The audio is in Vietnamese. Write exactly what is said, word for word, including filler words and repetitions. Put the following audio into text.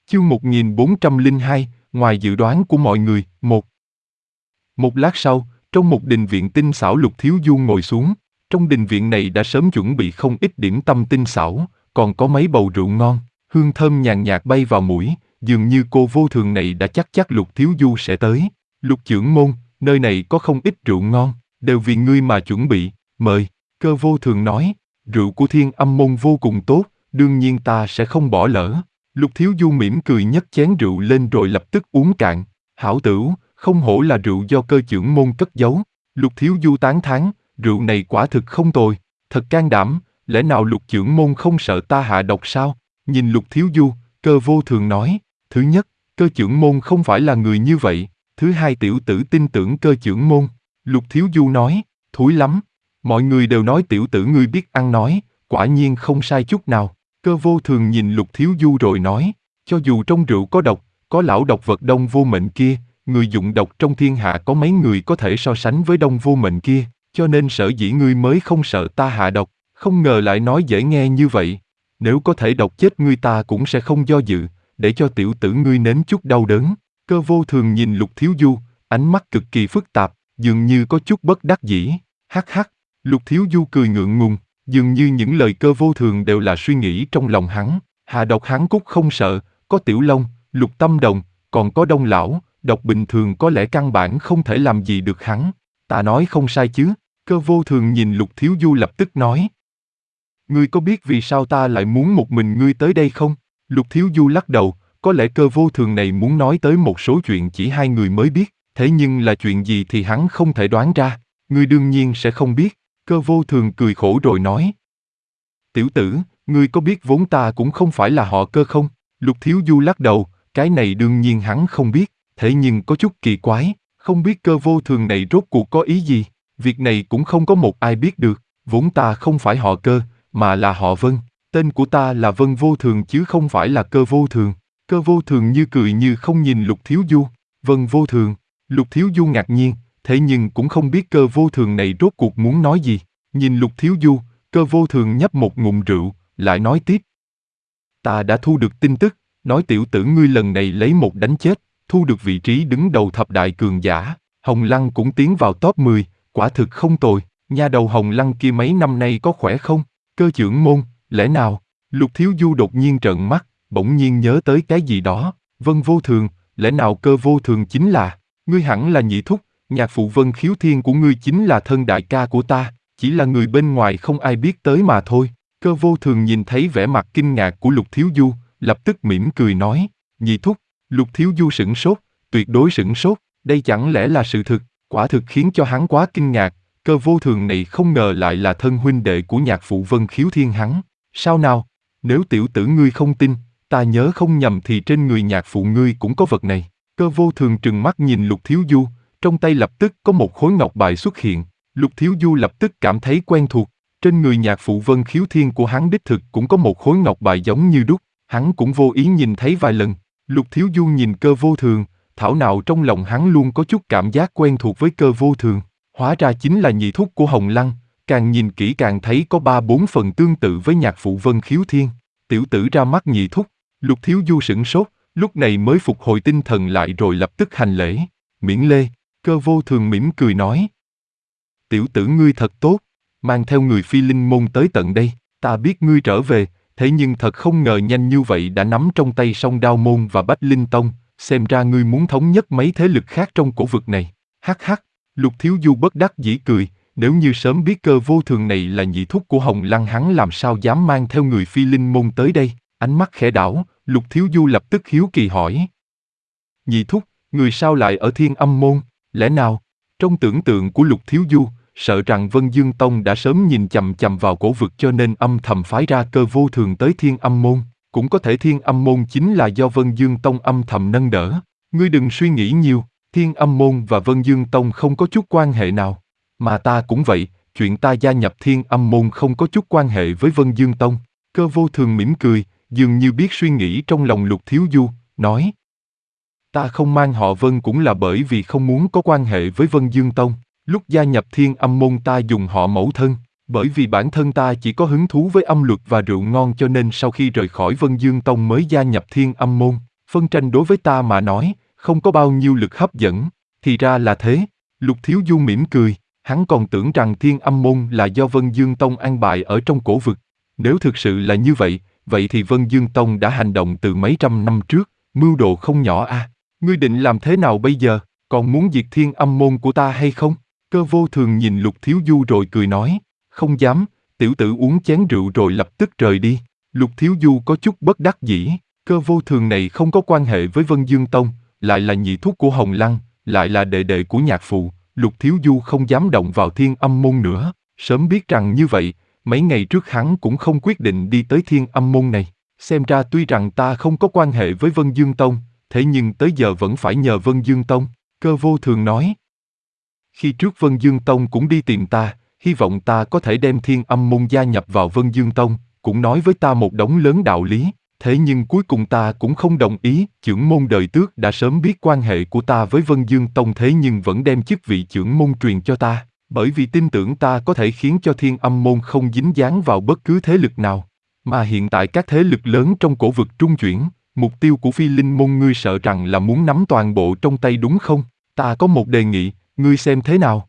Chương một nghìn bốn trăm lẻ hai, ngoài dự đoán của mọi người, một. Một lát sau, trong một đình viện tinh xảo Lục Thiếu Du ngồi xuống. Trong đình viện này đã sớm chuẩn bị không ít điểm tâm tinh xảo, còn có mấy bầu rượu ngon, hương thơm nhàn nhạt bay vào mũi, dường như cô vô thường này đã chắc chắc Lục Thiếu Du sẽ tới. Lục trưởng môn, nơi này có không ít rượu ngon, đều vì ngươi mà chuẩn bị, mời. Cơ vô thường nói, rượu của Thiên Âm môn vô cùng tốt, đương nhiên ta sẽ không bỏ lỡ. Lục Thiếu Du mỉm cười nhấc chén rượu lên rồi lập tức uống cạn. Hảo tửu, không hổ là rượu do cơ trưởng môn cất giấu. Lục Thiếu Du tán thán, rượu này quả thực không tồi, thật can đảm, lẽ nào Lục trưởng môn không sợ ta hạ độc sao? Nhìn Lục Thiếu Du, Cơ vô thường nói, thứ nhất, cơ trưởng môn không phải là người như vậy, thứ hai tiểu tử tin tưởng cơ trưởng môn. Lục Thiếu Du nói, thúi lắm, mọi người đều nói tiểu tử ngươi biết ăn nói, quả nhiên không sai chút nào. Cơ vô thường nhìn Lục Thiếu Du rồi nói, cho dù trong rượu có độc, có lão độc vật Đông Vô Mệnh kia, người dụng độc trong thiên hạ có mấy người có thể so sánh với Đông Vô Mệnh kia, cho nên sở dĩ ngươi mới không sợ ta hạ độc, không ngờ lại nói dễ nghe như vậy. Nếu có thể độc chết ngươi ta cũng sẽ không do dự, để cho tiểu tử ngươi nếm chút đau đớn. Cơ vô thường nhìn Lục Thiếu Du, ánh mắt cực kỳ phức tạp, dường như có chút bất đắc dĩ. Hắc hắc, Lục Thiếu Du cười ngượng ngùng, dường như những lời cơ vô thường đều là suy nghĩ trong lòng hắn. Hạ độc hắn cút không sợ, có Tiểu Long, Lục Tâm Đồng, còn có Đông Lão, độc bình thường có lẽ căn bản không thể làm gì được hắn. Ta nói không sai chứ? Cơ vô thường nhìn Lục Thiếu Du lập tức nói. Ngươi có biết vì sao ta lại muốn một mình ngươi tới đây không? Lục Thiếu Du lắc đầu, có lẽ cơ vô thường này muốn nói tới một số chuyện chỉ hai người mới biết, thế nhưng là chuyện gì thì hắn không thể đoán ra, ngươi đương nhiên sẽ không biết. Cơ vô thường cười khổ rồi nói. Tiểu tử, ngươi có biết vốn ta cũng không phải là họ Cơ không? Lục Thiếu Du lắc đầu, cái này đương nhiên hắn không biết, thế nhưng có chút kỳ quái, không biết cơ vô thường này rốt cuộc có ý gì, việc này cũng không có một ai biết được, vốn ta không phải họ Cơ, mà là họ Vân, tên của ta là Vân Vô Thường chứ không phải là Cơ Vô Thường. Cơ vô thường như cười như không nhìn Lục Thiếu Du. Vân Vô Thường. Lục Thiếu Du ngạc nhiên, thế nhưng cũng không biết cơ vô thường này rốt cuộc muốn nói gì. Nhìn Lục Thiếu Du, cơ vô thường nhấp một ngụm rượu, lại nói tiếp. Ta đã thu được tin tức, nói tiểu tử ngươi lần này lấy một đánh chết, thu được vị trí đứng đầu thập đại cường giả. Hồng Lăng cũng tiến vào top mười, quả thực không tồi. Nha đầu Hồng Lăng kia mấy năm nay có khỏe không? Cơ trưởng môn, lẽ nào? Lục Thiếu Du đột nhiên trợn mắt, bỗng nhiên nhớ tới cái gì đó. Vân Vô Thường, lẽ nào cơ vô thường chính là, ngươi hẳn là nhị thúc, nhạc phụ Vân Khiếu Thiên của ngươi chính là thân đại ca của ta, chỉ là người bên ngoài không ai biết tới mà thôi. Cơ vô thường nhìn thấy vẻ mặt kinh ngạc của Lục Thiếu Du, lập tức mỉm cười nói, nhị thúc. Lục Thiếu Du sửng sốt, tuyệt đối sửng sốt, đây chẳng lẽ là sự thực, quả thực khiến cho hắn quá kinh ngạc. Cơ vô thường này không ngờ lại là thân huynh đệ của nhạc phụ Vân Khiếu Thiên hắn. Sao nào? Nếu tiểu tử ngươi không tin, ta nhớ không nhầm thì trên người nhạc phụ ngươi cũng có vật này. Cơ vô thường trừng mắt nhìn Lục Thiếu Du, trong tay lập tức có một khối ngọc bài xuất hiện. Lục Thiếu Du lập tức cảm thấy quen thuộc, trên người nhạc phụ Vân Khiếu Thiên của hắn đích thực cũng có một khối ngọc bài giống như đúc, hắn cũng vô ý nhìn thấy vài lần. Lục Thiếu Du nhìn cơ vô thường, thảo nào trong lòng hắn luôn có chút cảm giác quen thuộc với cơ vô thường. Hóa ra chính là nhị thúc của Hồng Lăng, càng nhìn kỹ càng thấy có ba bốn phần tương tự với nhạc phụ Vân Khiếu Thiên. Tiểu tử ra mắt nhị thúc. Lục Thiếu Du sửng sốt, lúc này mới phục hồi tinh thần lại rồi lập tức hành lễ. Miễn lê. Cơ vô thường mỉm cười nói. Tiểu tử ngươi thật tốt, mang theo người Phi Linh môn tới tận đây. Ta biết ngươi trở về, thế nhưng thật không ngờ nhanh như vậy đã nắm trong tay Song Đao môn và Bách Linh tông, xem ra ngươi muốn thống nhất mấy thế lực khác trong cổ vực này. Hắc hắc. Lục Thiếu Du bất đắc dĩ cười, nếu như sớm biết cơ vô thường này là nhị thúc của Hồng Lăng hắn làm sao dám mang theo người Phi Linh môn tới đây. Ánh mắt khẽ đảo, Lục Thiếu Du lập tức hiếu kỳ hỏi. Nhị thúc, người sao lại ở Thiên Âm môn, lẽ nào? Trong tưởng tượng của Lục Thiếu Du, sợ rằng Vân Dương Tông đã sớm nhìn chằm chằm vào cổ vực cho nên âm thầm phái ra cơ vô thường tới Thiên Âm môn. Cũng có thể Thiên Âm môn chính là do Vân Dương Tông âm thầm nâng đỡ. Ngươi đừng suy nghĩ nhiều, Thiên Âm môn và Vân Dương Tông không có chút quan hệ nào. Mà ta cũng vậy, chuyện ta gia nhập Thiên Âm môn không có chút quan hệ với Vân Dương Tông. Cơ vô thường mỉm cười, dường như biết suy nghĩ trong lòng Lục Thiếu Du, nói. Ta không mang họ Vân cũng là bởi vì không muốn có quan hệ với Vân Dương Tông. Lúc gia nhập Thiên Âm môn ta dùng họ mẫu thân, bởi vì bản thân ta chỉ có hứng thú với âm luật và rượu ngon cho nên sau khi rời khỏi Vân Dương Tông mới gia nhập Thiên Âm môn. Phân tranh đối với ta mà nói, không có bao nhiêu lực hấp dẫn. Thì ra là thế. Lục Thiếu Du mỉm cười, hắn còn tưởng rằng Thiên Âm Môn là do Vân Dương Tông an bài ở trong cổ vực. Nếu thực sự là như vậy, vậy thì Vân Dương Tông đã hành động từ mấy trăm năm trước, mưu đồ không nhỏ a. À. Ngươi định làm thế nào bây giờ, còn muốn diệt Thiên Âm Môn của ta hay không? Cơ Vô Thường nhìn Lục Thiếu Du rồi cười nói, không dám, tiểu tử uống chén rượu rồi lập tức rời đi. Lục Thiếu Du có chút bất đắc dĩ, Cơ Vô Thường này không có quan hệ với Vân Dương Tông, lại là nhị thúc của Hồng Lăng, lại là đệ đệ của nhạc phụ, Lục Thiếu Du không dám động vào Thiên Âm Môn nữa. Sớm biết rằng như vậy, mấy ngày trước hắn cũng không quyết định đi tới Thiên Âm Môn này. Xem ra tuy rằng ta không có quan hệ với Vân Dương Tông, thế nhưng tới giờ vẫn phải nhờ Vân Dương Tông, Cơ Vô Thường nói. Khi trước Vân Dương Tông cũng đi tìm ta, hy vọng ta có thể đem Thiên Âm Môn gia nhập vào Vân Dương Tông, cũng nói với ta một đống lớn đạo lý, thế nhưng cuối cùng ta cũng không đồng ý. Chưởng môn đời Tước đã sớm biết quan hệ của ta với Vân Dương Tông, thế nhưng vẫn đem chức vị chưởng môn truyền cho ta, bởi vì tin tưởng ta có thể khiến cho Thiên Âm Môn không dính dáng vào bất cứ thế lực nào. Mà hiện tại các thế lực lớn trong cổ vực trung chuyển, mục tiêu của Phi Linh Môn ngươi sợ rằng là muốn nắm toàn bộ trong tay đúng không? Ta có một đề nghị, ngươi xem thế nào?